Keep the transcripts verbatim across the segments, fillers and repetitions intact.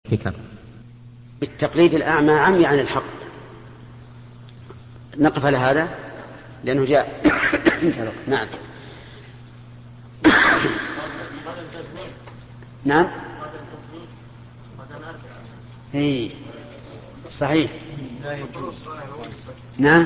فكر. بالتقليد الأعمى عمي عن الحق. نقف على هذا لأنه جاء. نعم. نعم. اي صحيح. نعم.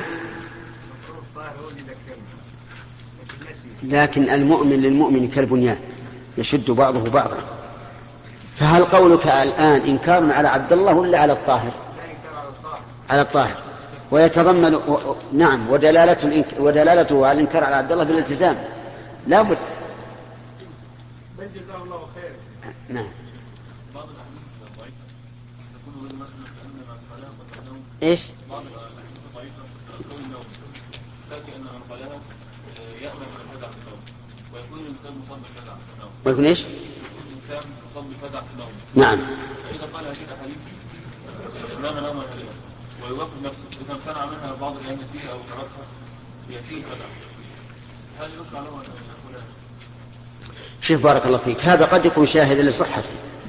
لكن المؤمن للمؤمن كالبنيان يشد بعضه بعضا. فهل قولك الآن إنكار على عبد الله ولا على الطاهر؟ على الطاهر. ويتضمن و... نعم ودلالته الإنك... ودلالته على الإنكار على عبد الله بالالتزام لا بد. بل جزاه الله خير. نعم. بعض الأحاديث الضعيفة تكون غير مسلمة لأن من قالها قد إيش؟ بعض الأحاديث الضعيفة تقول النوم تأتي أن من قالها يأمن من الفزع في النوم ويكون الإنسان مصاب بالفزع في النوم. ويكون إيش؟ يكون الإنسان مصاب بالفزع في النوم. نعم. فإذا قال هذه الأحاديث نام نوما هلئا ويوقف نفسه إذا امتنع منها بعض الأيام نسيها أو تركها يأتيه الفزع. هل يشرع له أن يقول؟ شوف بارك الله فيك، هذا قد يكون شاهدا لصحته،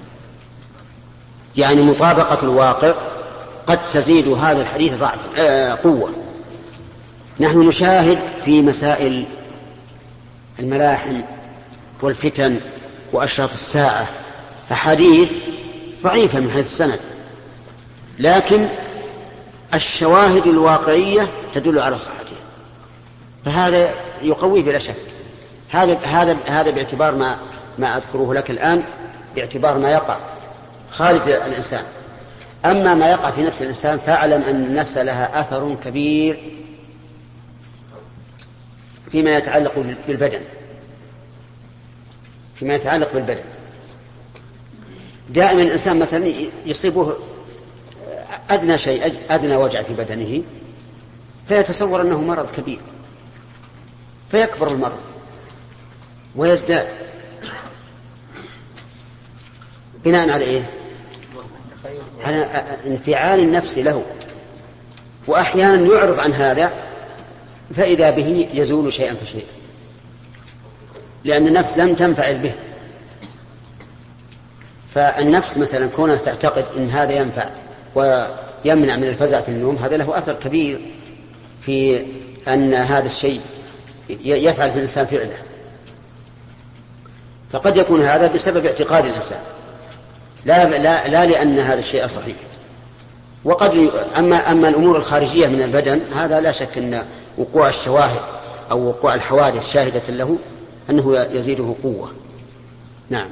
يعني مطابقة الواقع قد تزيد هذا الحديث ضعفا آه قوة. نحن نشاهد في مسائل الملاحم والفتن وأشراط الساعة أحاديث ضعيفة من حيث السند، لكن الشواهد الواقعية تدل على صحتها، فهذا يقويه بلا شك. هذا هذا هذا باعتبار ما ما أذكره لك الآن، باعتبار ما يقع خارج الإنسان. أما ما يقع في نفس الإنسان فاعلم أن النفس لها أثر كبير فيما يتعلق بالبدن، فيما يتعلق بالبدن. دائما الإنسان مثلا يصيبه أدنى شيء، أدنى وجع في بدنه، فيتصور أنه مرض كبير، فيكبر المرض ويزداد بناء على إيه؟ على انفعال النفس له. وأحيانا يعرض عن هذا فإذا به يزول شيئا فشيئا، لأن النفس لم تنفعل به. فالنفس مثلا كونها تعتقد أن هذا ينفع ويمنع من الفزع في النوم، هذا له أثر كبير في أن هذا الشيء يفعل في الإنسان فعله. فقد يكون هذا بسبب اعتقاد الإنسان، لا, لا, لا لأن هذا الشيء صحيح. وقد أما, أما الأمور الخارجية من البدن هذا لا شك أن وقوع الشواهد أو وقوع الحوادث شاهدة له أنه يزيده قوة. نعم.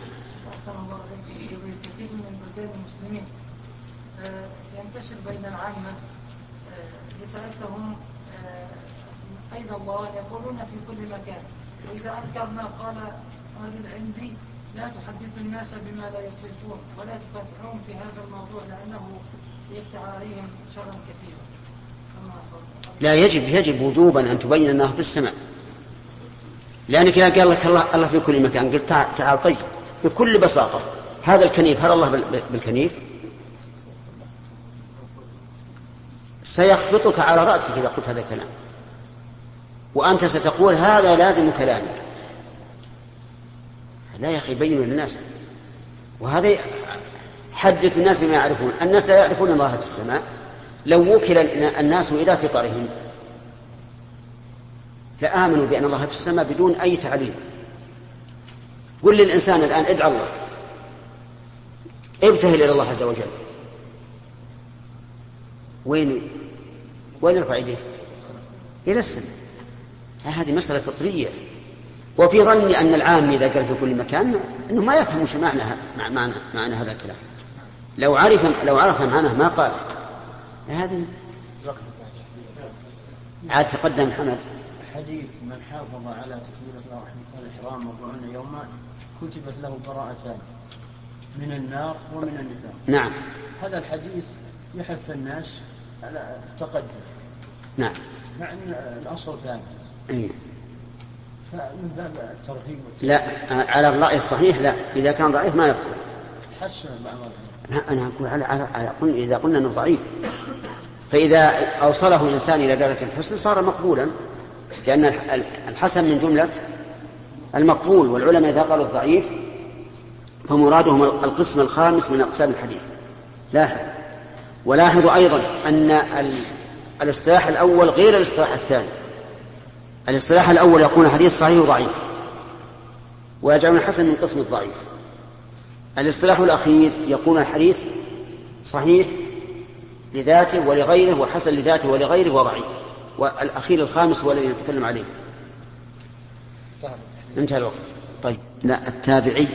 كثير من بلدان المسلمين ينتشر بين العامة رسالتهم أين الله يقولون في كل مكان، وإذا أذكرنا قال أهل العلم لا تحدثوا الناس بما لا يطيقون ولا تفتحون في هذا الموضوع لأنه يفتح عليهم شرا كثيرا. لا يجب يجب وجوبا أن تبين أنه في السماء، لأنك إذا قال لك الله, الله في كل مكان قلت تعال, تعال طيب بكل بساطة هذا الكنيف هل الله بالكنيف؟ سيخبطك على رأسك إذا قلت هذا الكلام، وأنت ستقول هذا لازم كلامك. لا يا أخي بينوا للناس، وهذا حدث الناس بما يعرفون. الناس لا يعرفون الله في السماء، لو وكل الناس إلى فطرهم لآمنوا بأن الله في السماء بدون أي تعليم. قل للإنسان الآن ادعى الله، ابتهل إلى الله عز وجل، وين وين يرفع يديه؟ إلى السماء. هذه مسألة فطرية. وفي ظني أن العام إذا قال في كل مكان أنه ما يفهم شو معنى معنى معنى هذا الكلام. لو عرف لو عرف معناه ما قال. هذا عاد تقدم محمد. حديث من حافظ على تكبيرة الإحرام أربعين يوما كتبت له براءتان من النار ومن النفاق. نعم. هذا الحديث يحث الناس على التقدم. نعم. مع أن الأصل ثابت. أيه. فمن باب الترغيب. لا على الرأي الصحيح لا، إذا كان ضعيف ما يذكر. حسن بعض. لا أنا أقول على على على قلنا إذا قلنا إنه ضعيف، فإذا أوصله الإنسان إلى درجة الحسن صار مقبولا، لأن الحسن من جملة المقبول. والعلماء إذا قالوا الضعيف فمرادهم القسم الخامس من أقسام الحديث. لاحظ. ولاحظ أيضا أن الاصطلاح الأول غير الاصطلاح الثاني. الاصطلاح الأول يكون حديث صحيح وضعيف، ويجعل الحسن من قسم الضعيف. الاصطلاح الأخير يكون الحديث صحيح لذاته ولغيره، وحسن لذاته ولغيره، وضعيف. والأخير الخامس هو الذي نتكلم عليه. انتهى الوقت. طيب، لا التابعي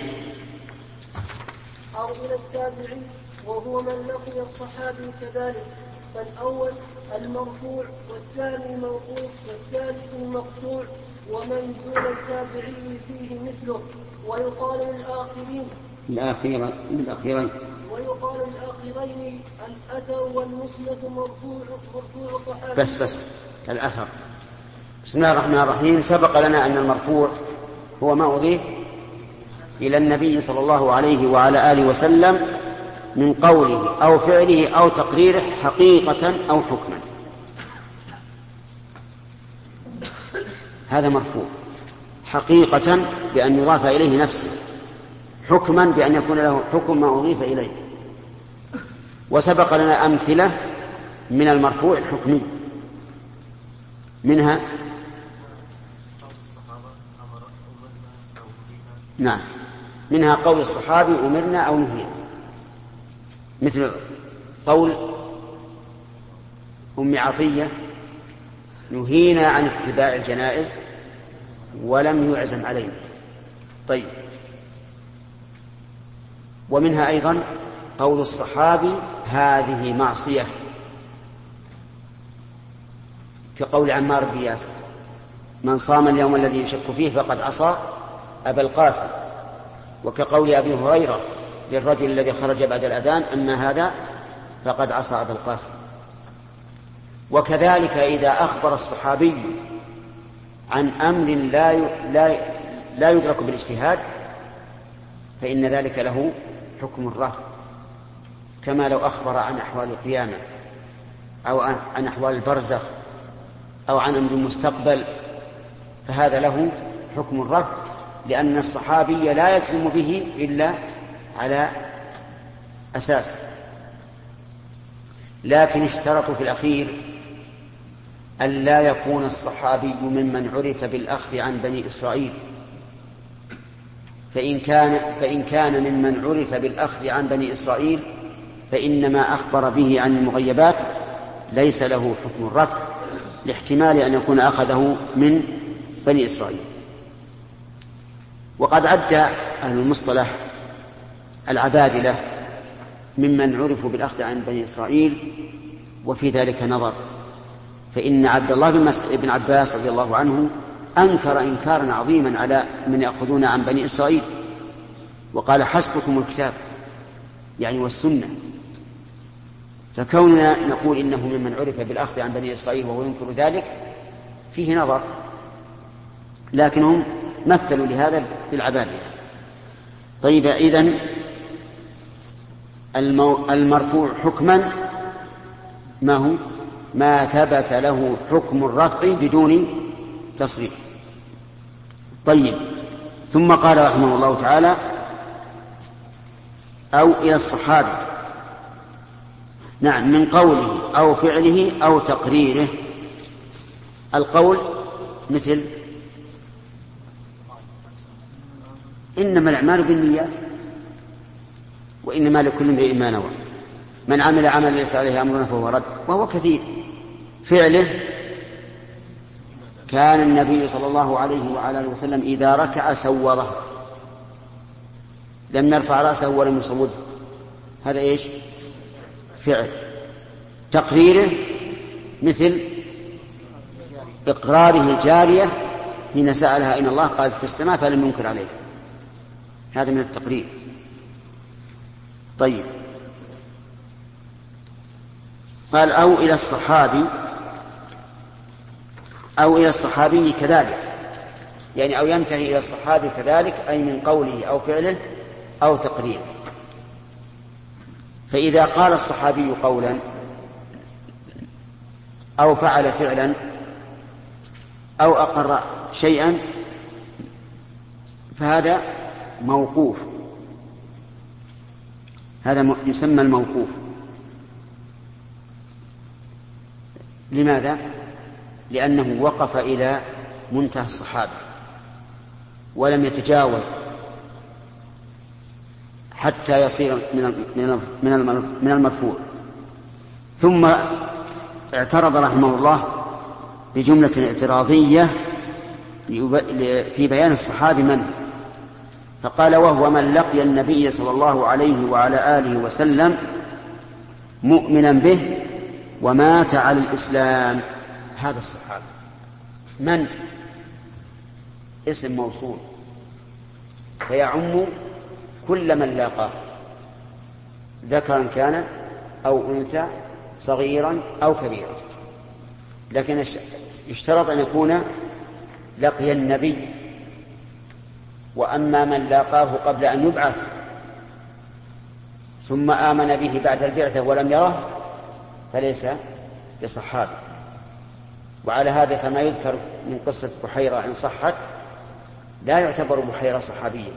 أو إلى التابعي وهو من لقي الصحابي كذلك، فالأول المرفوع والثاني الموقوف والثالث المقطوع، ومن دون التابعي فيه مثله. ويقال للآخرين الأخيرين الأخيرين ويقال للآخرين الأثر والمسند مرفوع مرفوع صحابي. بس بس الأثر. بسم الله الرحمن الرحيم. سبق لنا أن المرفوع هو ما أضيف إلى النبي صلى الله عليه وعلى آله وسلم من قوله أو فعله أو تقريره حقيقة أو حكما. هذا مرفوع حقيقة بأن يضاف إليه نفسه، حكما بأن يكون له حكم ما أضيف إليه. وسبق لنا أمثلة من المرفوع الحكمي، منها نعم منها قول الصحابي أمرنا أو نهينا، مثل قول أم عطية نهينا عن اتباع الجنائز ولم يعزم علينا. طيب، ومنها أيضا قول الصحابي هذه معصية، كقول عمار بن ياسر من صام اليوم الذي يشك فيه فقد عصى أبا القاسم، وكقول أبي هريرة للرجل الذي خرج بعد الأذان أما هذا فقد عصى أبا القاسم. وكذلك إذا أخبر الصحابي عن أمر لا لا لا يدرك بالاجتهاد فإن ذلك له حكم الرفع، كما لو أخبر عن أحوال القيامة أو عن أحوال البرزخ أو عن أمر المستقبل، فهذا له حكم الرفع، لأن الصحابي لا يجزم به إلا على أساس. لكن اشترطوا في الأخير أن لا يكون الصحابي ممن عرف بالأخذ عن بني إسرائيل، فإن كان, فإن كان ممن عرف بالأخذ عن بني إسرائيل فإنما أخبر به عن المغيبات ليس له حكم الرفع، لاحتمال أن يكون أخذه من بني إسرائيل. وقد عد أهل المصطلح العبادلة ممن عرفوا بالأخذ عن بني إسرائيل، وفي ذلك نظر، فإن عبد الله بن عباس رضي الله عنه أنكر إنكارا عظيما على من يأخذون عن بني إسرائيل، وقال حسبكم الكتاب يعني والسنة. فكوننا نقول إنه ممن عرف بالأخذ عن بني إسرائيل وهو ينكر ذلك فيه نظر، لكنهم مثلوا لهذا بالعبادة. طيب، إذن المرفوع حكما ما هو؟ ما ثبت له حكم الرفع بدون تصريح. طيب، ثم قال رحمه الله تعالى أو إلى الصحابي، نعم، من قوله أو فعله أو تقريره. القول مثل إنما الأعمال بالنيات وإنما لكل امرئ ما نوى، من عمل عملا ليس عليه أمرنا فهو رد، وهو كثير. فعله كان النبي صلى الله عليه وعلى آله وسلم إذا ركع سوره، لم يرفع رأسه ولم يصوده، هذا إيش؟ فعل. تقريره مثل إقراره الجارية حين سألها إن الله قالت في السماء فلم ينكر عليه، هذا من التقرير. طيب، قال أو إلى الصحابي، أو إلى الصحابي كذلك، يعني أو ينتهي إلى الصحابي كذلك، أي من قوله أو فعله أو تقريره. فإذا قال الصحابي قولا أو فعل فعلا أو أقر شيئا فهذا موقوف، هذا يسمى الموقوف. لماذا؟ لأنه وقف إلى منتهى الصحابة ولم يتجاوز حتى يصير من المرفوع. ثم اعترض رحمه الله بجملة اعتراضية في بيان الصحابي من، فقال: وهو من لقي النبي صلى الله عليه وعلى آله وسلم مؤمنا به ومات على الإسلام. هذا الصحابي من؟ اسم موصول فيعم كل من لاقاه، ذكرا كان أو أنثى، صغيرا أو كبيرا، لكن يشترط أن يكون لقي النبي. وأما من لاقاه قبل أن يبعث ثم آمن به بعد البعثة ولم يره فليس بصحابي. وعلى هذا فما يذكر من قصة بحيرة إن صحت لا يعتبر بحيرة صحابيا.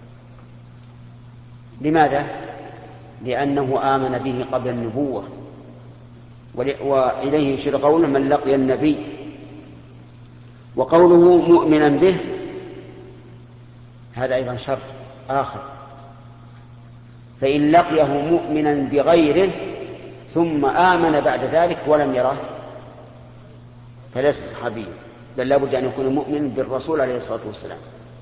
لماذا؟ لأنه آمن به قبل النبوة، وإليه يشير قوله: من لقي النبي. وقوله مؤمنا به هذا أيضا شرط آخر، فإن لقيه مؤمنا بغيره ثم آمن بعد ذلك ولم يره فليس صحابيا، بل لا بد أن يكون مؤمن بالرسول عليه الصلاة والسلام.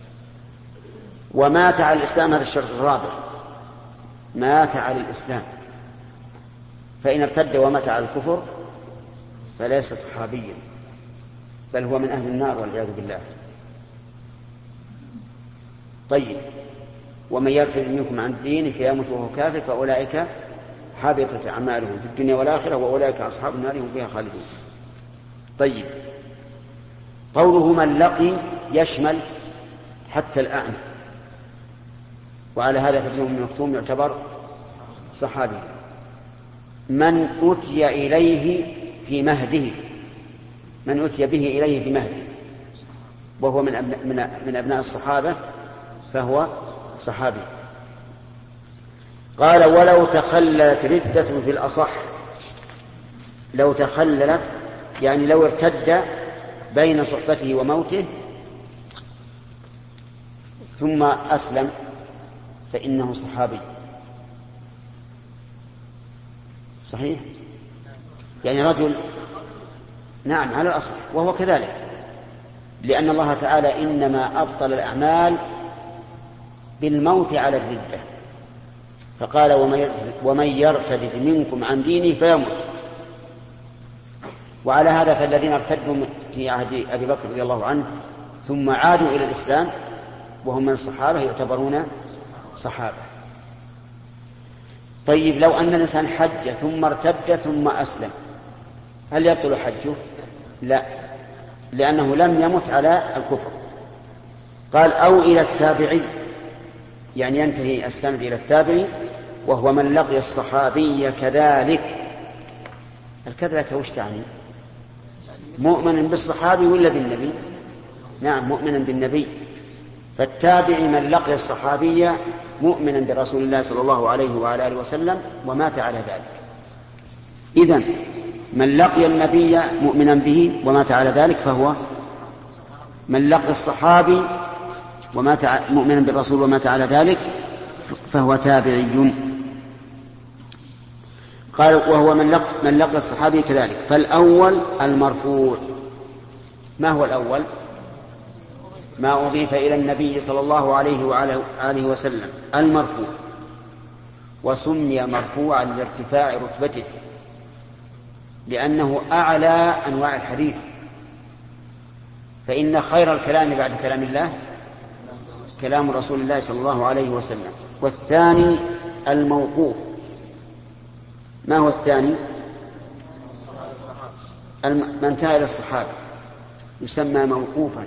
ومات على الإسلام، هذا الشرط الرابع، مات على الإسلام، فإن ارتد ومات على الكفر فليس صحابيا، بل هو من أهل النار والعياذ بالله. طيب، ومن يرتد منكم عن دينه فيمت وهو كافر فأولئك حبطت أعمالهم في الدنيا والآخرة وأولئك أصحاب النار هم فيها خالدون. طيب، قوله من لقي يشمل حتى الأعمى، وعلى هذا فابن أم مكتوم يعتبر صحابي. من أتي إليه في مهده، من أتي به إليه في مهده وهو من أبناء, من أبناء الصحابة فهو صحابي. قال: ولو تخللت ردة في الأصح. لو تخللت يعني لو ارتد بين صحبته وموته ثم أسلم فإنه صحابي. صحيح؟ يعني رجل، نعم، على الأصل وهو كذلك، لأن الله تعالى إنما أبطل الأعمال بالموت على الردة، فقال: ومن يرتد منكم عن دينه فيمت. وعلى هذا فالذين ارتدوا في عهد أبي بكر رضي الله عنه ثم عادوا إلى الإسلام وهم من الصحابة يعتبرون صحابة. طيب، لو أن الإنسان حج ثم ارتد ثم أسلم هل يبطل حجه؟ لا، لأنه لم يمت على الكفر. قال: أو إلى التابعي، يعني ينتهي السند إلى التابعي، وهو من لقي الصحابي كذلك. الكذلك وش تعني؟ مؤمن بالصحابي ولا بالنبي؟ نعم، مؤمنا بالنبي. فالتابعي من لقي الصحابي مؤمنا برسول الله صلى الله عليه وعلى آله وسلم ومات على ذلك. إذن من لقي النبي مؤمنا به ومات على ذلك فهو من لقي الصحابي ومات مؤمنا بالرسول ومات على ذلك فهو تابعي. قال: وهو من لقي, من لقي الصحابي كذلك. فالأول المرفوع. ما هو الأول؟ ما أضيف إلى النبي صلى الله عليه وعلى آله وسلم، المرفوع. وسمي مرفوعا لارتفاع رتبته لأنه أعلى أنواع الحديث، فإن خير الكلام بعد كلام الله كلام رسول الله صلى الله عليه وسلم. والثاني الموقوف. ما هو الثاني؟ من انتهى إلى الصحابة يسمى موقوفا،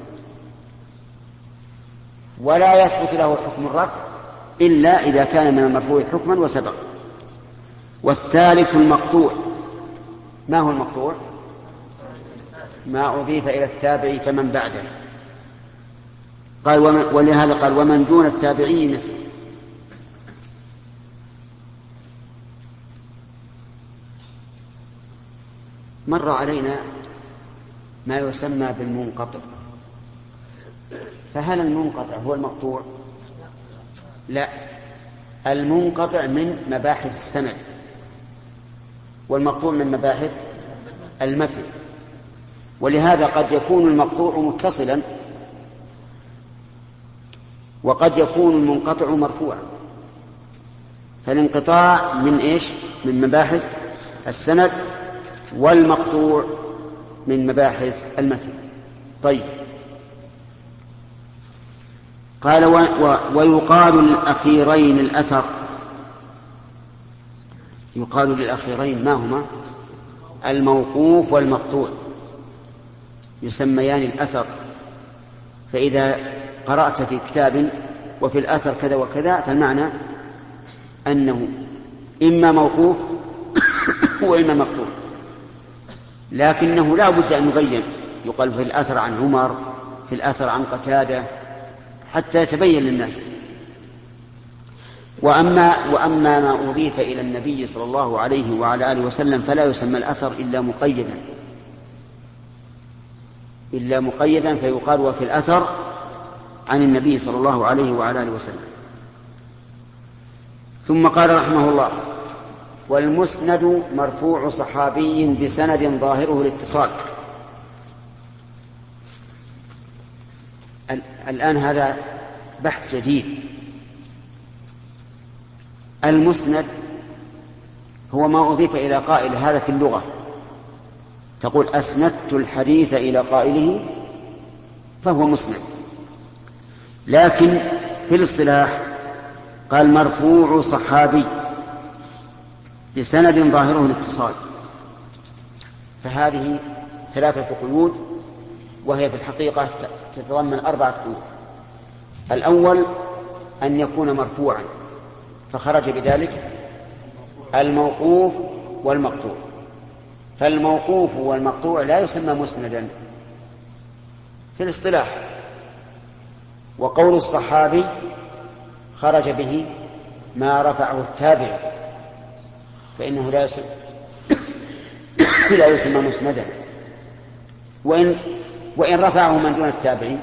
ولا يثبت له حكم الرفع إلا إذا كان من المرفوع حكما وسبق. والثالث المقطوع. ما هو المقطوع؟ ما أضيف إلى التابعي فمن بعده. قال: ولهذا قال: ومن دون التابعي مثله. مر علينا ما يسمى بالمنقطع، فهل المنقطع هو المقطوع؟ لا، المنقطع من مباحث السند، والمقطوع من مباحث المتن، ولهذا قد يكون المقطوع متصلا وقد يكون المنقطع مرفوعا. فالانقطاع من إيش؟ من مباحث السند، والمقطوع من مباحث المتن. طيب، قال و... و... ويقال للأخيرين الأثر. يقال للأخيرين ما هما؟ الموقوف والمقطوع، يسميان الأثر. فإذا قرأت في كتاب وفي الأثر كذا وكذا فالمعنى أنه إما موقوف وإما مقطوع، لكنه لا بد أن يبين، يقال في الأثر عن عمر، في الأثر عن قتادة، حتى يتبين للناس. وأما, وأما ما أضيف إلى النبي صلى الله عليه وعلى آله وسلم فلا يسمى الأثر إلا مقيدا إلا مقيدا فيقال وفي الأثر عن النبي صلى الله عليه وعلى آله وسلم. ثم قال رحمه الله: والمسند مرفوع صحابي بسند ظاهره الاتصال. الآن هذا بحث جديد. المسند هو ما أضيف إلى قائل، هذا في اللغة تقول أسندت الحديث إلى قائله فهو مسند. لكن في الاصطلاح قال مرفوع صحابي بسند ظاهره الاتصال، فهذه ثلاثة قيود، وهي في الحقيقة تتضمن أربعة قيود. الأول أن يكون مرفوعا، فخرج بذلك الموقوف والمقطوع، فالموقوف والمقطوع لا يسمى مسندا في الاصطلاح. وقول الصحابي خرج به ما رفعه التابع، فإنه لا يسمى لا يسمى مسندا، وإن وإن رفعه من دون التابعين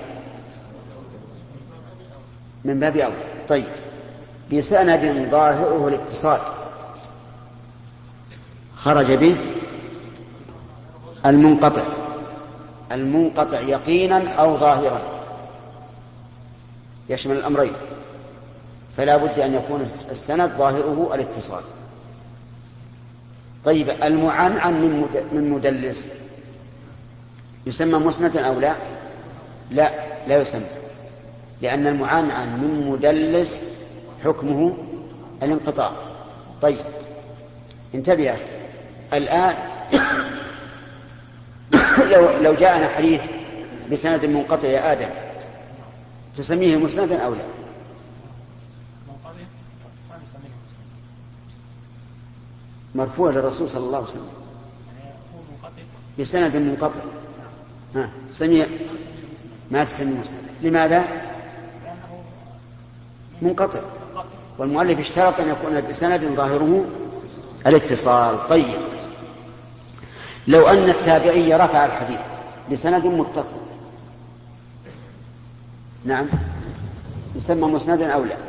من باب أولى. طيب، بسند ظاهره الاتصال خرج به المنقطع المنقطع يقينا أو ظاهرا، يشمل الأمرين، فلا بد أن يكون السند ظاهره الاتصال. طيب، المعنعن من مدلس يسمى مسندا أو لا؟ لا، لا يسمى، لأن المعنعن من مدلس حكمه الانقطاع. طيب، انتبه يا أخي، الآن لو, لو جاءنا حديث بسند منقطع يا آدم تسميه مسندا أو لا؟ مرفوع للرسول صلى الله عليه وسلم بسند منقطع، ها سميه ما تسميه مسند. لماذا؟ منقطع، والمؤلف اشترط أن يكون بسند ظاهره الاتصال. طيب، لو أن التابعي رفع الحديث بسند متصل، نعم، يسمى مسندا أو لا؟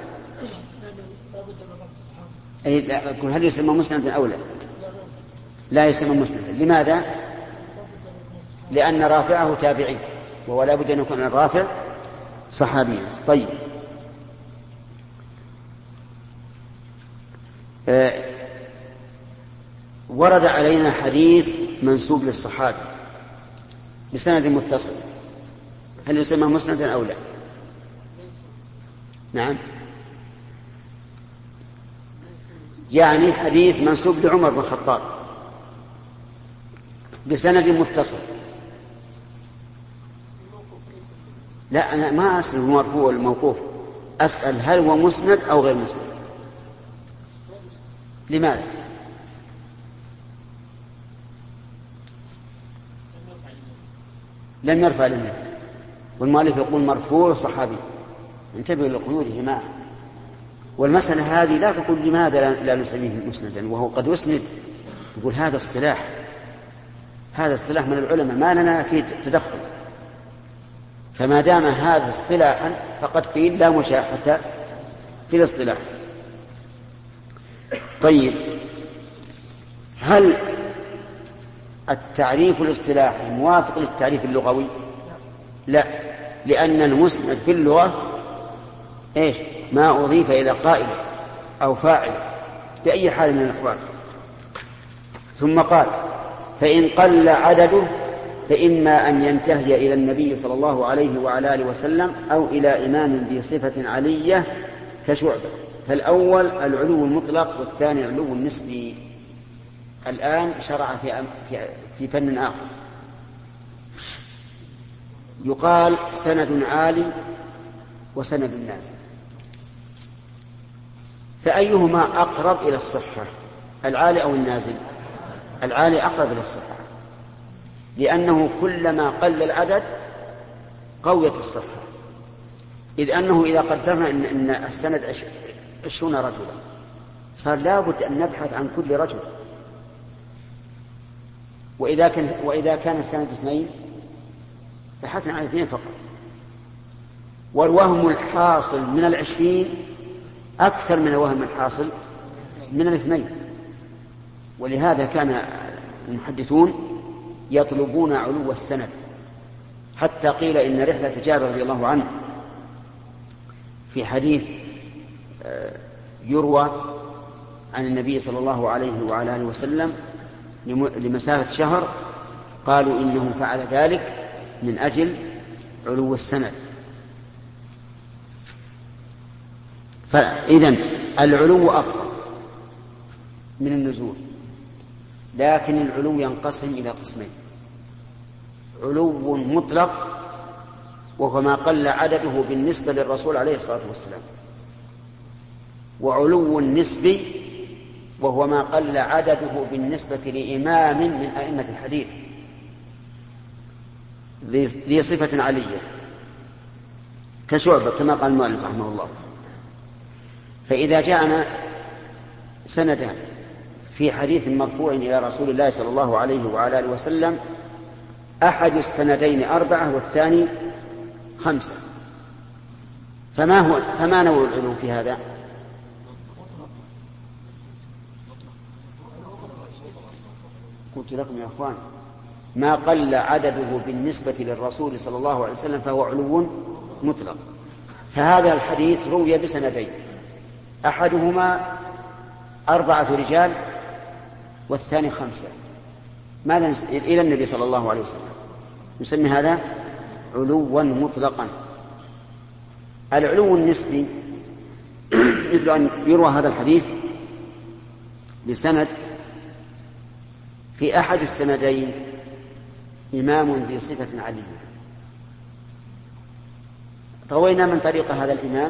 أي لا، أقول هل يسمى مسندا أو لا؟ لا يسمى مسندا. لماذا؟ لأن رافعه تابعي، ولا بد أن يكون الرافع صحابيا. طيب، آه ورد علينا حديث منسوب للصحابي بسند متصل، هل يسمى مسندا أو لا؟ نعم، يعني حديث منسوب لعمر بن الخطاب بسند متصل. لا، أنا ما أسأل المرفوع والموقوف، أسأل هل هو مسند أو غير مسند. لماذا؟ لم يرفع للنبي، والمؤلف يقول مرفوع صحابي. انتبهوا للقيود يا جماعة. والمسألة هذه لا تقول لماذا لا نسميه مسندا وهو قد يسند، يقول هذا اصطلاح، هذا اصطلاح من العلماء ما لنا فيه تدخل، فما دام هذا اصطلاحا فقد قيل لا مشاحة في الاصطلاح. طيب، هل التعريف الاصطلاحي موافق للتعريف اللغوي؟ لا، لأن المسند في اللغة إيش؟ ما أضيف إلى قائله أو فاعله بأي حال من الأحوال. ثم قال: فإن قل عدده فإما أن ينتهي إلى النبي صلى الله عليه وعلى آله وسلم أو إلى إمام ذي صفة علية كشعبة. فالأول العلو المطلق والثاني العلو النسبي. الآن شرع في في فن آخر، يقال سند عالي وسند نازل، فأيهما أقرب إلى الصحة، العالي أو النازل؟ العالي أقرب إلى الصحة، لأنه كلما قل العدد قويت الصحة، إذ أنه إذا قدرنا إن, إن السند عشرون رجلا صار لابد أن نبحث عن كل رجل، وإذا كان, وإذا كان السند اثنين بحثنا عن اثنين فقط. والوهم الحاصل من العشرين أكثر من الوهم الحاصل من الاثنين، ولهذا كان المحدثون يطلبون علو السند، حتى قيل إن رحلة جابر رضي الله عنه في حديث يروى عن النبي صلى الله عليه وعلى آله وسلم لمسافة شهر، قالوا إنه فعل ذلك من أجل علو السند. فإذن العلو أفضل من النزول، لكن العلو ينقسم إلى قسمين: علو مطلق وهو ما قل عدده بالنسبة للرسول عليه الصلاة والسلام، وعلو نسبي وهو ما قل عدده بالنسبة لإمام من أئمة الحديث ذي صفة علية كشعبة كما قال المؤلف رحمه الله. فإذا جاءنا سندان في حديث مرفوع إلى رسول الله صلى الله عليه وعلى آله وسلم، أحد السندين أربعة والثاني خمسة، فما هو فما نوع العلو في هذا؟ قلت لكم يا أخوان ما قل عدده بالنسبة للرسول صلى الله عليه وسلم فهو علو مطلق. فهذا الحديث روي بسندين، أحدهما أربعة رجال والثاني خمسة، ماذا إلى النبي صلى الله عليه وسلم، نسمي هذا علوا مطلقا. العلو النسبي مثل أن يروى هذا الحديث بسند في أحد السندين إمام ذي صفة علية، روينا من طريق هذا الإمام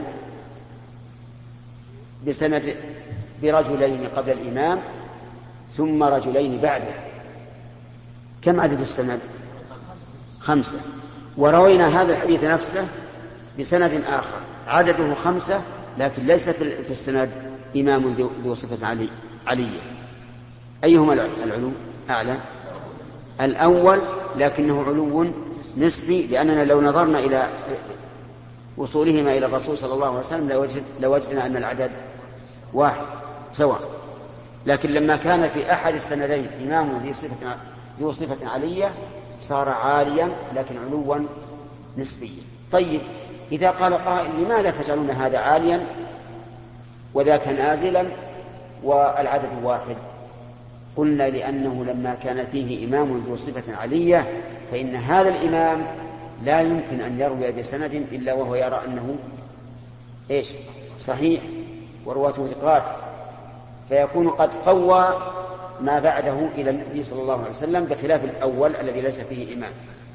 بسند برجلين قبل الإمام ثم رجلين بعده، كم عدد السند؟ خمسة. وروينا هذا الحديث نفسه بسند آخر عدده خمسة لكن ليس في السند إمام ذو صفة علي علية. أيهما العلو أعلى؟ الأول، لكنه علو نسبي، لأننا لو نظرنا إلى وصولهما إلى الرسول صلى الله عليه وسلم لوجدنا أن العدد واحد سواء، لكن لما كان في أحد السندين إمام ذي صفة ذو صفة علية صار عاليا لكن علوا نسبيا. طيب، إذا قال قائل لماذا تجعلون هذا عاليا وذاك نازلا والعدد واحد؟ قلنا لأنه لما كان فيه إمام ذو صفة علية فإن هذا الإمام لا يمكن أن يروي بسند إلا وهو يرى أنه إيش؟ صحيح ورواته ثقات، فيكون قد قوى ما بعده إلى النبي صلى الله عليه وسلم، بخلاف الأول الذي ليس فيه إمام.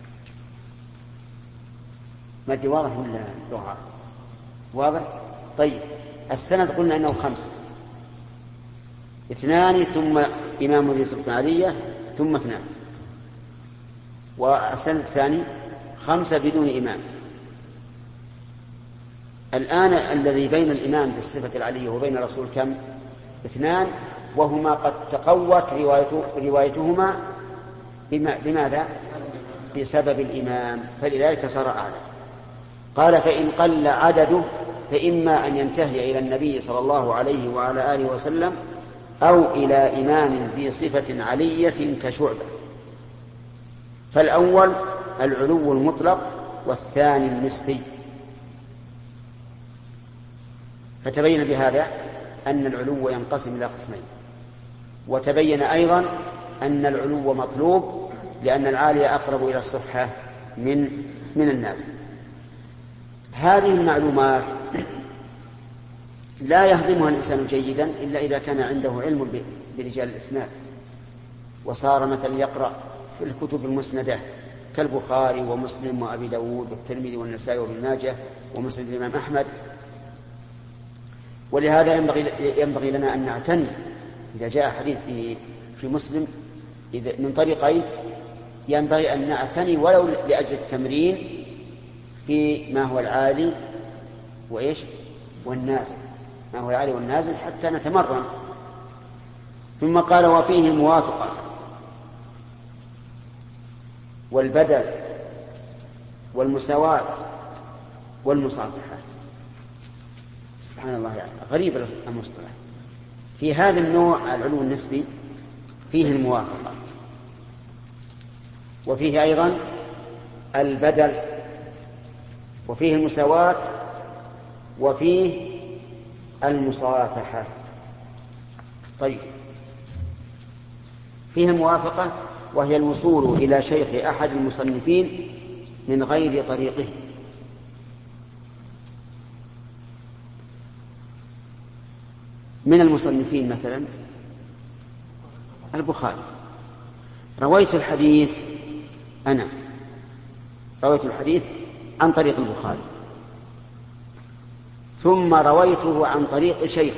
ما دي واضح ولا لغة؟ واضح؟ طيب، السند قلنا أنه خمسة، اثنان ثم إمام ذي صفة علية ثم اثنان، والسند الثاني خمسة بدون إمام. الآن الذي بين الإمام بالصفة العلية وبين الرسول كم؟ اثنان، وهما قد تقوت روايته روايتهما بماذا؟ بسبب الإمام، فلذلك صار أعلى. قال فإن قل عدده فإما أن ينتهي إلى النبي صلى الله عليه وعلى آله وسلم أو إلى إمام ذي صفة علية كشعبة. فالأول العلو المطلق والثاني النسبي. فتبين بهذا أن العلو ينقسم إلى قسمين، وتبين أيضا أن العلو مطلوب لأن العالي أقرب إلى الصحة من من النازل. هذه المعلومات لا يهضمها الإنسان جيدا إلا إذا كان عنده علم برجال الإسناد، وصار مثلا يقرأ في الكتب المسندة كالبخاري ومسلم وأبي داود والترمذي والنسائي وابن ماجه ومسند الإمام أحمد. ولهذا ينبغي, ينبغي لنا أن نعتني إذا جاء حديث في مسلم إذا من طريقين، ينبغي أن نعتني ولو لأجل التمرين في ما هو العالي وإيش والنازل، ما هو العالي والنازل حتى نتمرن. ثم قال وفيه الموافقة والبدل والمساواة والمصافحة. سبحان الله، يعني غريب المصطلح. في هذا النوع العلو النسبي فيه الموافقة، وفيه أيضا البدل، وفيه المساواة، وفيه المصافحة. طيب، فيه الموافقة وهي الوصول إلى شيخ أحد المصنفين من غير طريقه. من المصنفين مثلا البخاري، رويت الحديث أنا رويت الحديث عن طريق البخاري، ثم رويته عن طريق شيخ،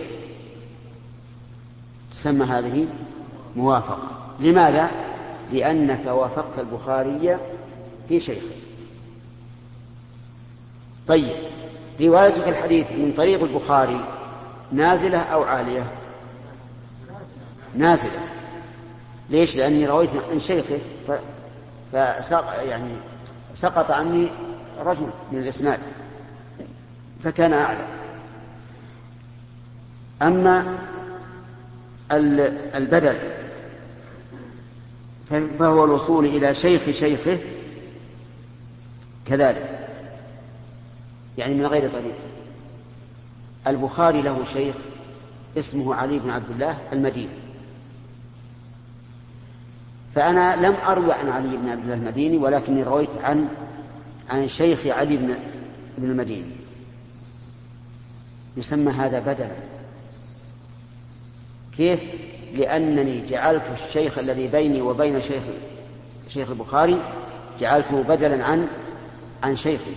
تسمى هذه موافقة. لماذا؟ لأنك وافقت البخاري في شيخ. طيب، روايتك الحديث من طريق البخاري نازلة أو عالية؟ نازلة. ليش؟ لأني رويت عن شيخه فسقط يعني سقط عني رجل من الإسناد فكان أعلى. أما البدل فهو الوصول إلى شيخ شيخه كذلك، يعني من غير طريق. البخاري له شيخ اسمه علي بن عبد الله المديني، فأنا لم أروي عن علي بن عبد الله المديني، ولكني رويت عن عن شيخ علي بن بن المديني. يسمى هذا بدلا. كيف؟ لأنني جعلت الشيخ الذي بيني وبين شيخ شيخ البخاري جعلته بدلا عن عن شيخي.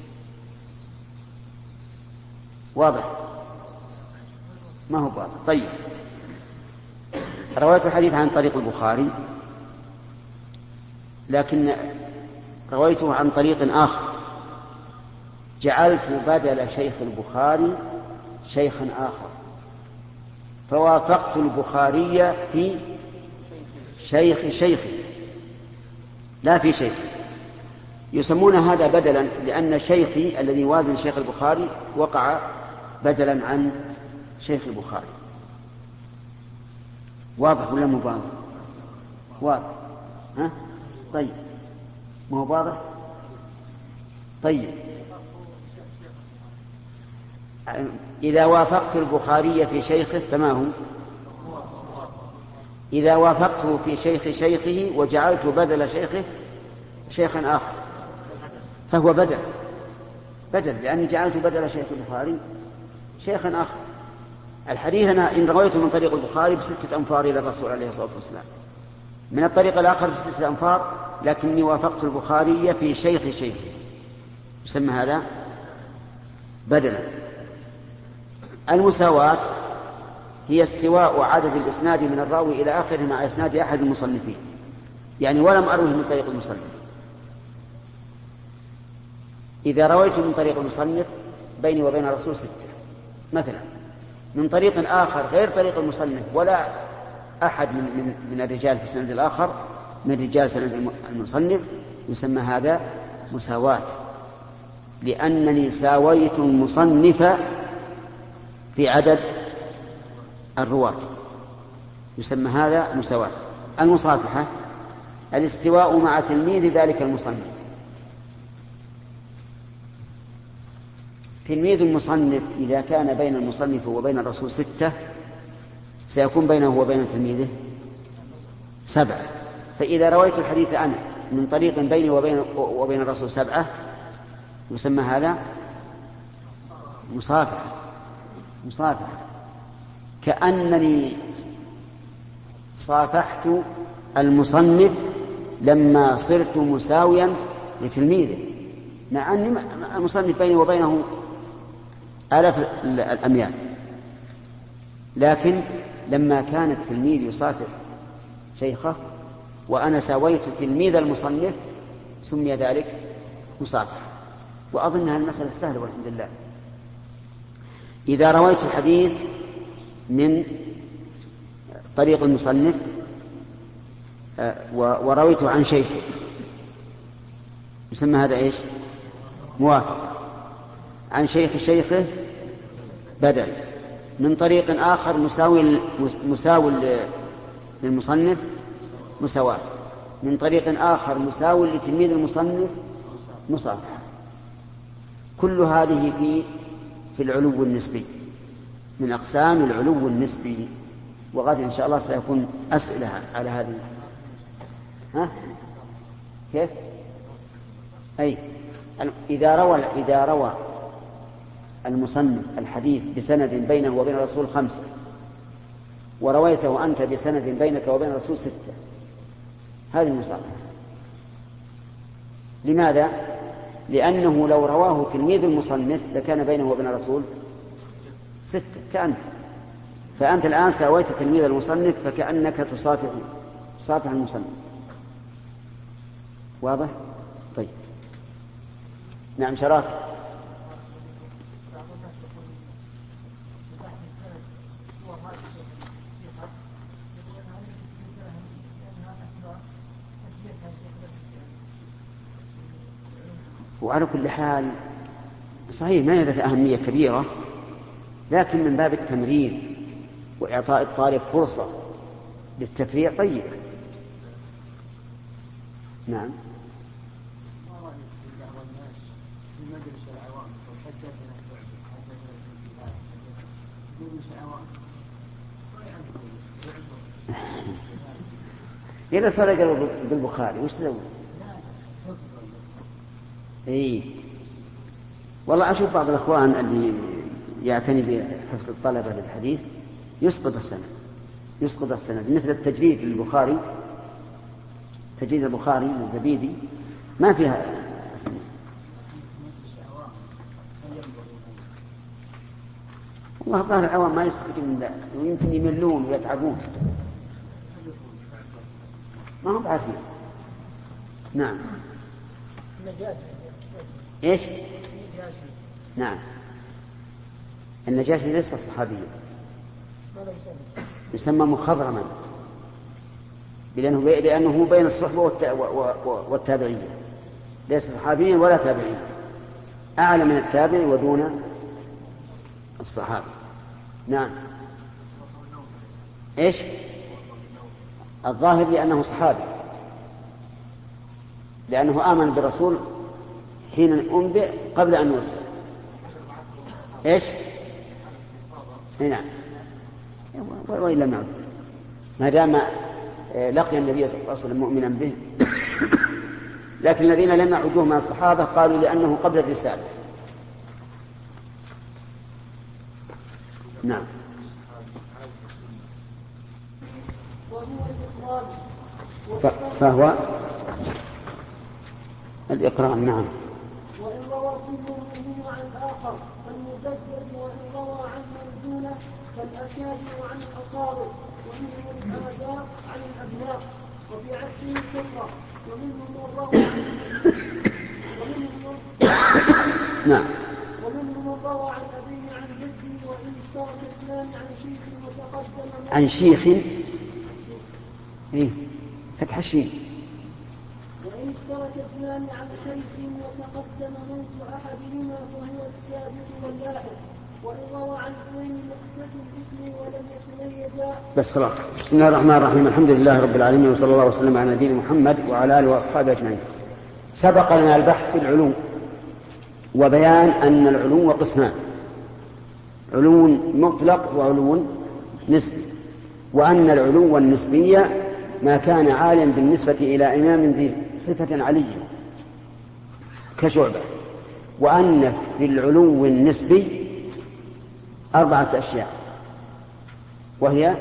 واضح؟ ما هو واضح؟ طيب، رويت الحديث عن طريق البخاري، لكن رويته عن طريق آخر، جعلت بدل شيخ البخاري شيخا آخر، فوافقت البخاري في شيخ شيخي لا في شيخي. يسمون هذا بدلا لأن شيخي الذي يوازن شيخ البخاري وقع بدلا عن شيخ البخاري. واضح ولا مو واضح؟ واضح. ها؟ طيب، ما هو واضح؟ طيب، إذا وافقت البخاري في شيخه فما هو؟ إذا وافقته في شيخ شيخه وجعلت بدل شيخه شيخا آخر فهو بدل بدل لأني جعلت بدل شيخ البخاري شيخا آخر. الحديث أنا إن رويته من طريق البخاري بستة أنفار إلى الرسول عليه الصلاة والسلام، من الطريق الآخر بستة أنفار، لكني وافقت البخاري في شيخ شيخه، يسمى هذا بدلا. المساواة هي استواء عدد الإسناد من الراوي إلى آخره مع إسناد أحد المصنفين، يعني ولم أروه من طريق المصنف. إذا رويت من طريق المصنف بيني وبين الرسول ستة مثلا، من طريق آخر غير طريق المصنف ولا أحد من, من, من الرجال في السند الآخر من رجال سند المصنف يسمى هذا مساواة، لأنني ساويت المصنف في عدد الرواة، يسمى هذا مساواة. المصافحة الاستواء مع تلميذ ذلك المصنف. تلميذ المصنف إذا كان بين المصنف وبين الرسول ستة سيكون بينه وبين تلميذه سبعة، فإذا رويت الحديث أنا من طريق بيني وبين, وبين الرسول سبعة يسمى هذا مصافحة. مصافحة كأنني صافحت المصنف لما صرت مساويا لتلميذه، مع أن المصنف بيني وبينه آلاف الأميال، لكن لما كان التلميذ يصافح شيخه وأنا ساويت تلميذ المصنف سمي ذلك مصافحة. وأظنها المسألة سهلة والحمد لله. إذا رويت الحديث من طريق المصنف ورويته عن شيخه يسمى هذا إيش؟ موافق. عن شيخ شيخه بدل. من طريق آخر مساوي مساوي للمصنف مساواة. من طريق آخر مساوي لتلميذ المصنف مصافحة. كل هذه في في العلو النسبي، من أقسام العلو النسبي. وغدا إن شاء الله سيكون أسئلة على هذه. ها؟ كيف؟ أي إذا روى إذا روى المصنف الحديث بسند بينه وبين الرسول خمسة ورويته أنت بسند بينك وبين الرسول ستة، هذه المصافحة. لماذا؟ لأنه لو رواه تلميذ المصنف لكان بينه وبين الرسول ستة كأنت، فأنت الآن ساويت تلميذ المصنف فكأنك تصافح تصافح المصنف. واضح؟ طيب. نعم شراف. وعلى كل حال صحيح ما ذات أهمية كبيرة، لكن من باب التمرين وإعطاء الطالب فرصة للتفريع طيب. نعم. إذا صار يقرأ بالبخاري وش تسوي؟ إيه والله أشوف بعض الأخوان اللي يعتني بحفظ الطلبة للحديث يسقط السند يسقط السند مثل التجريد للبخاري، تجريد البخاري للزبيدي ما فيها سند. والله ظاهر العوام ما يستفيدون من ذلك ويمكن يملون ويتعبون ما هم عارفين. نعم. ايش؟ نعم. النجاشي ليس صحابيا، يسمى مخضرما لأنه لأنه بين الصحبة والتابعية، ليس صحابيا ولا تابعيا، أعلى من التابع ودون الصحابة. نعم. ايش؟ الظاهر لأنه صحابي، لأنه آمن بالرسول حين أنبئ قبل أن يرسل. إيش؟ نعم. وإلا معه ما دام لقي النبي صلى الله عليه وسلم مؤمنا به. لكن الذين لم يعدوه من الصحابة قالوا لأنه قبل الرسالة. نعم. فهو الإقران. نعم. وإن روى كل منه عن الآخر فالمزدد، وإن روى عن مرجولة فالأكابر عن الأصابع، ومنهم الآباء عن الأبناء، وفي عكسه الكفرة، ومنهم من روى عن ومنهم نعم. ومنهم من روى عن أبيه عن جده، وإن اشترك اثنان عن شيخ وتقدم عن شيخ إيه فتح الشين اشترك اثنان عن شيخ وتقدم موت أحدهما فهو السابق واللاحق، وإن روى عن اثنين مقتضي الاسم ولم يتميزا. بس خلاص. بسم الله الرحمن الرحيم. الحمد لله رب العالمين، وصلى الله وسلم على نبينا محمد وعلى آله وأصحابه أجمعين. سبق لنا البحث في العلو وبيان أن العلو قسمان: علو مطلق وعلو نسبي، وأن العلو النسبي ما كان عاليا بالنسبة إلى إمام ذي صفة علية كشعبة، وأن في العلو النسبي أربعة أشياء، وهي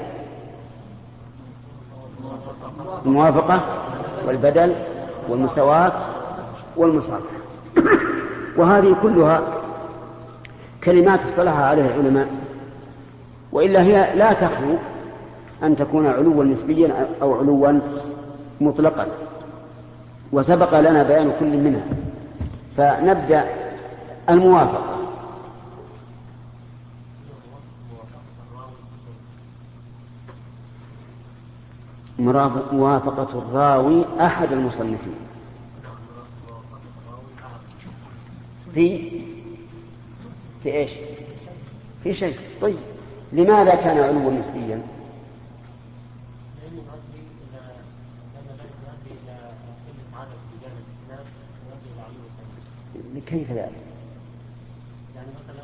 الموافقة والبدل والمساواة والمصالحة. وهذه كلها كلمات اصطلح عليها العلماء، وإلا هي لا تخلو أن تكون علوا نسبيا أو علوا مطلقا، وسبق لنا بيان كل منها. فنبدأ الموافقة. موافقة الراوي أحد المصنفين في في إيش؟ في شيء. طيب لماذا كان علوا نسبيا؟ كيف ذلك؟ يعني مثلا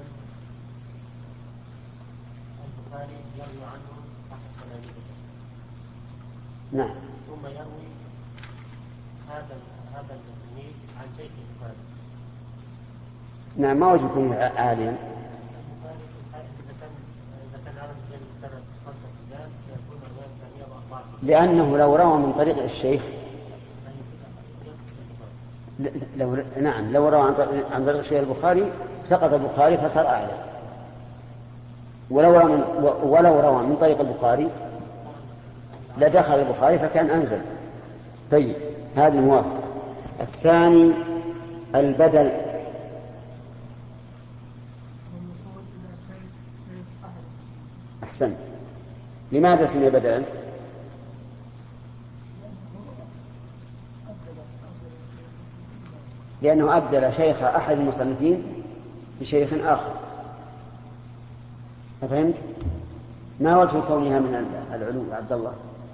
البخاري يروي عنه أحد تلاميذه، نعم، ثم يروي هذا هذا التلميذ عن شيخ البخاري. نعم، ما وجه يكون عاليا؟ البخاري إذا كان إذا كان عالم بين السنة خمسة رجال يكون الرواية الثانية بأربعة، لأنه لو روى من طريق الشيخ لو نعم لو روى عن طريق الشيخ البخاري سقط البخاري فصار أعلى، ولو روى من ولو روى من طريق البخاري لدخل البخاري فكان أنزل. طيب هذه موافقة. الثاني البدل. أحسن. لماذا سمي بدلا؟ لأنه أبدل شيخ أحد المصنفين بشيخ آخر. فهمت؟ ما وجه كونها من العلو عبد الله؟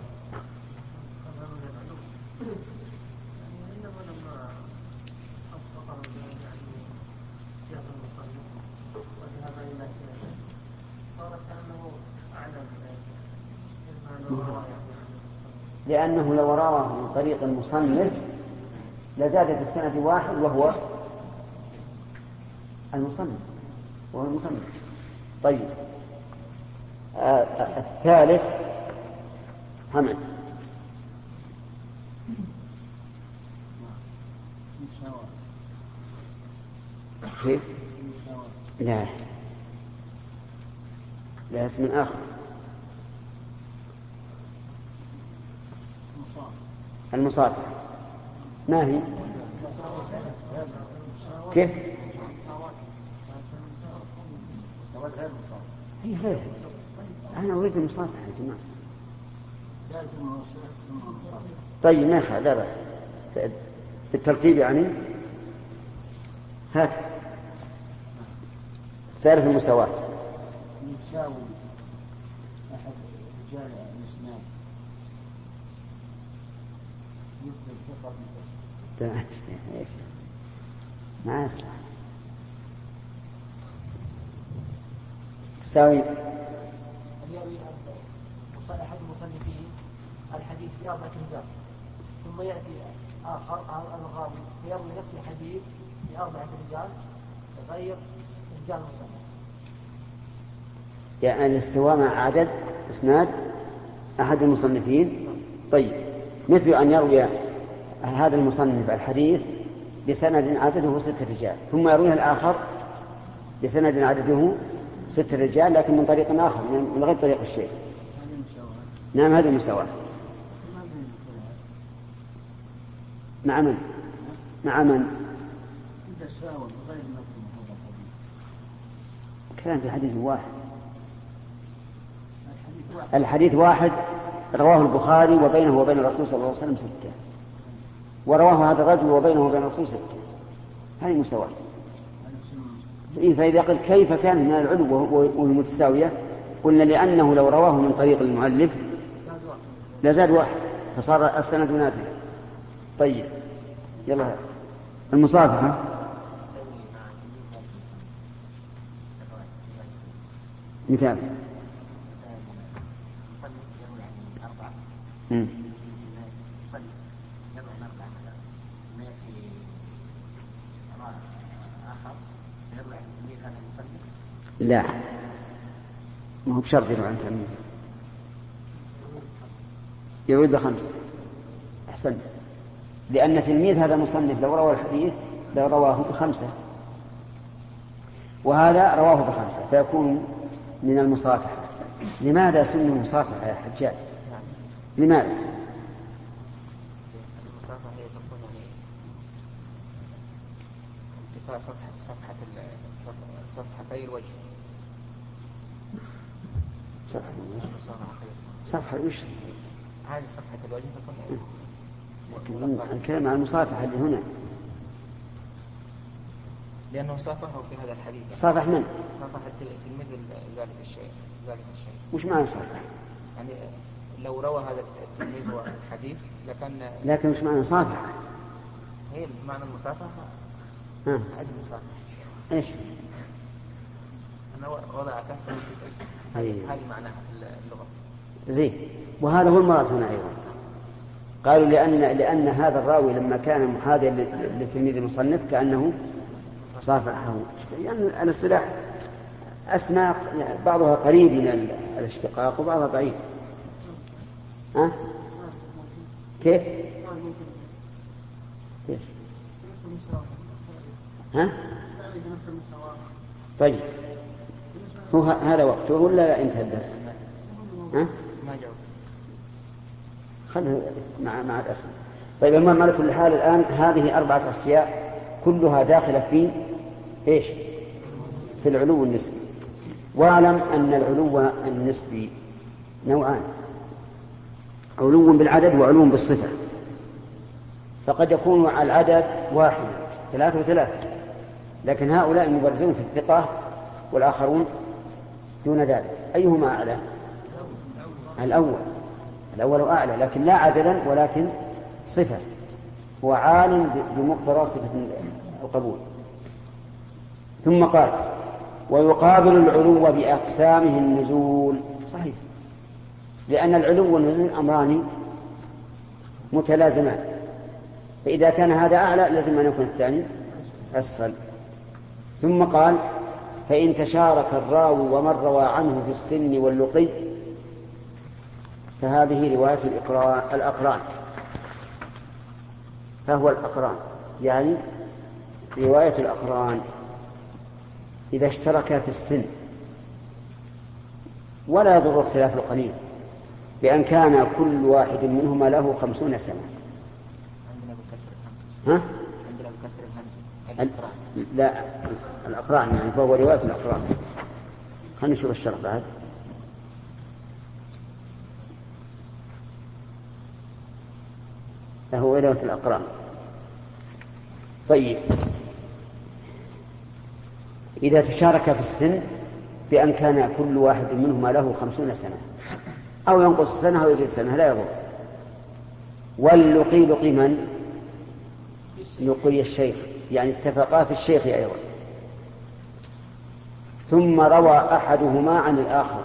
لأنه لو رواه من طريق المصنف لزاد في السنة واحد وهو المصنف وهو المصنف. طيب آه الثالث حمد. كيف؟ لا لا اسم آخر. المصالحة ما هي؟ كيف؟ هي غير. أنا أريد المصالحة يا جماعة. طيب ما يخالف، لا بأس. بالترتيب يعني. هات ثالث المساواة. يساوي أحد رجال الإسلام يفضل ثقة ما أسمع. تساوي يروي أحد المصنفين الحديث في أربعة رجال، ثم يأتي آخر الراوي يروي نفس الحديث في أربعة رجال غير رجال المصنف. يعني الاستواء مع عدد إسناد أحد المصنفين. طيب مثل أن يروي هذا المصنف الحديث بسند عدده ستة رجال، ثم يرويه الآخر بسند عدده ستة رجال لكن من طريق آخر من غير طريق الشيخ. نعم هذه المساواة. مع من؟ مع من؟ كلام في حديث واحد. الحديث واحد رواه البخاري وبينه وبين الرسول صلى الله عليه وسلم ستة. ورواه هذا الرجل وبينه وبين الرسول ستة، هذه مساواة. فإذا قل كيف كان من العلو والمتساوية، قلنا لأنه لو رواه من طريق المؤلف لزاد واحد فصار السند نازلا. طيب يلا المصافحة. مثال مم. لا ما هو بشرط يروي عن تلميذ، يروي بخمسة. أحسنت، لأن تلميذ هذا مصنف لو روى الحديث لو رواه بخمسة، وهذا رواه بخمسة فيكون من المصافحة. لماذا سمي المصافحة يا حجاج؟ لماذا؟ المصافحة هي تكون يعني ارتفاع صفحة صفحة صفحتي الوجه. صفحة صفحة وش؟ هذه صفحة الوجه تكون الكلام عن المصافحة اللي هنا، لأنه صافحه في هذا الحديث. صافح من؟ صافح التلميذ ذلك الشيء ذلك الشيء. وش معنى صافح؟ يعني لو روى هذا التلميذ الحديث لكان. لكن وش معنى صافح؟ هي معنى المصافحة. ها. هذه المصافحة. إيش؟ أنا وضع كفه هذه معناها اللغة. زين، وهذا هو المراد هنا أيضا. قالوا لأن لأن هذا الراوي لما كان محاذيا لتلميذ المصنف كأنه صافحه، يعني الاصطلاح أسماء بعضها قريب من الاشتقاق وبعضها بعيد. ها؟ كيف؟ كيف؟ ها؟ طيب هو هذا وقته ولا انتهى الدرس؟ ها؟ ما جاوب. خلنا مع مع الأسم. طيب المهم على كل حال الآن هذه أربعة أشياء كلها داخلة في إيش؟ في العلو النسبي. واعلم أن العلو النسبي نوعان: علو بالعدد وعلو بالصفة. فقد يكون العدد واحد ثلاثة وثلاثة، لكن هؤلاء مبرزون في الثقة والآخرون دون ذلك. أيهما أعلى؟ الأول. الأول أعلى، لكن لا عددا ولكن صفة، هو عال بمقتضى صفة القبول. ثم قال: ويقابل العلو بأقسامه النزول. صحيح، لأن العلو والنزول أمران متلازمان، فإذا كان هذا أعلى لازم أن يكون الثاني أسفل. ثم قال: فإن تشارك الراوي ومن روى عنه في السن واللقي فهذه رواية الأقران. فهو الأقران يعني رواية الأقران إذا اشتركا في السن، ولا يضر اختلاف القليل بأن كان كل واحد منهما له خمسون سنة. عندنا بكسر الخمسة. ها؟ عندنا بكسر الخمسة. الأقران. لا الأقران يعني فهو رواية الأقران. خلينا نشوف الشرح بعد. فهو رواية الأقران. طيب إذا تشارك في السن بأن كان كل واحد منهما له خمسون سنة أو ينقص سنة أو يزيد سنة لا يضر. واللقي لقي من؟ لقي الشيخ، يعني اتفقا في الشيخ أيضا. ثم روى أحدهما عن الآخر،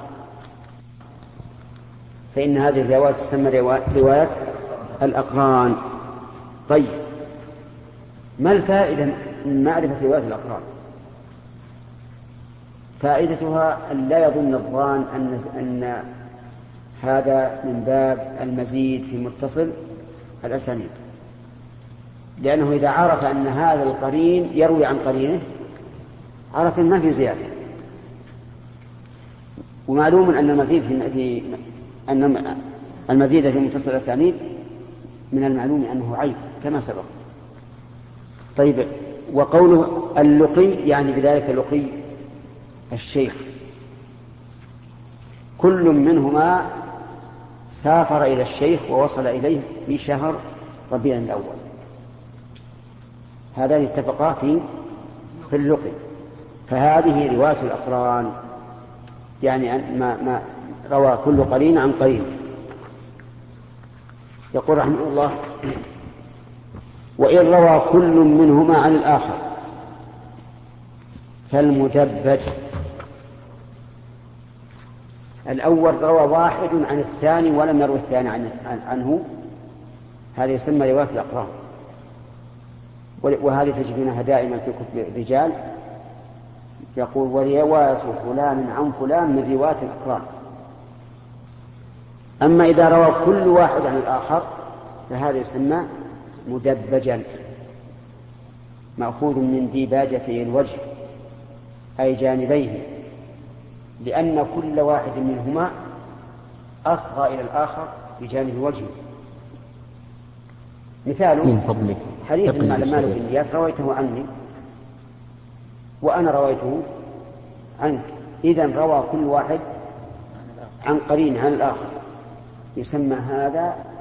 فإن هذه الرواية تسمى رواية الأقران. طيب ما الفائدة من معرفة رواية الأقران؟ فائدتها أن لا يظن الظان أن, أن هذا من باب المزيد في متصل الأسانيد، لأنه إذا عرف أن هذا القرين يروي عن قرينه عرف ما في زيادة. ومعلوم أن المزيد في, في أن المزيد في متصل الأسانيد من المعلوم أنه عيب كما سبق. طيب وقوله اللقي يعني بذلك لقي الشيخ، كل منهما سافر إلى الشيخ ووصل إليه في شهر ربيع الأول، هذان اتفقا في في اللقي. فهذه رواية الأقران، يعني ما, ما روى كل قرين عن قرين. يقول رحمه الله: وإن روى كل منهما عن الآخر فالمدبج. الأول روى واحد عن الثاني ولم يروي الثاني عنه، هذا يسمى رواية الأقران، وهذه تجدونها دائما في كتب الرجال، يقول: ورواية فلان عن فلان من رواية الأقران. أما إذا روى كل واحد عن الآخر فهذا يسمى مدبجا، مأخوذ من ديباجة الوجه أي جانبيه، لأن كل واحد منهما أصغى إلى الآخر بجانب وجهه. مثال حديث المعلم مالك بن إياس رويته عني وأنا رويته عنك، إذن روى كل واحد عن قرين عن الآخر، يسمى هذا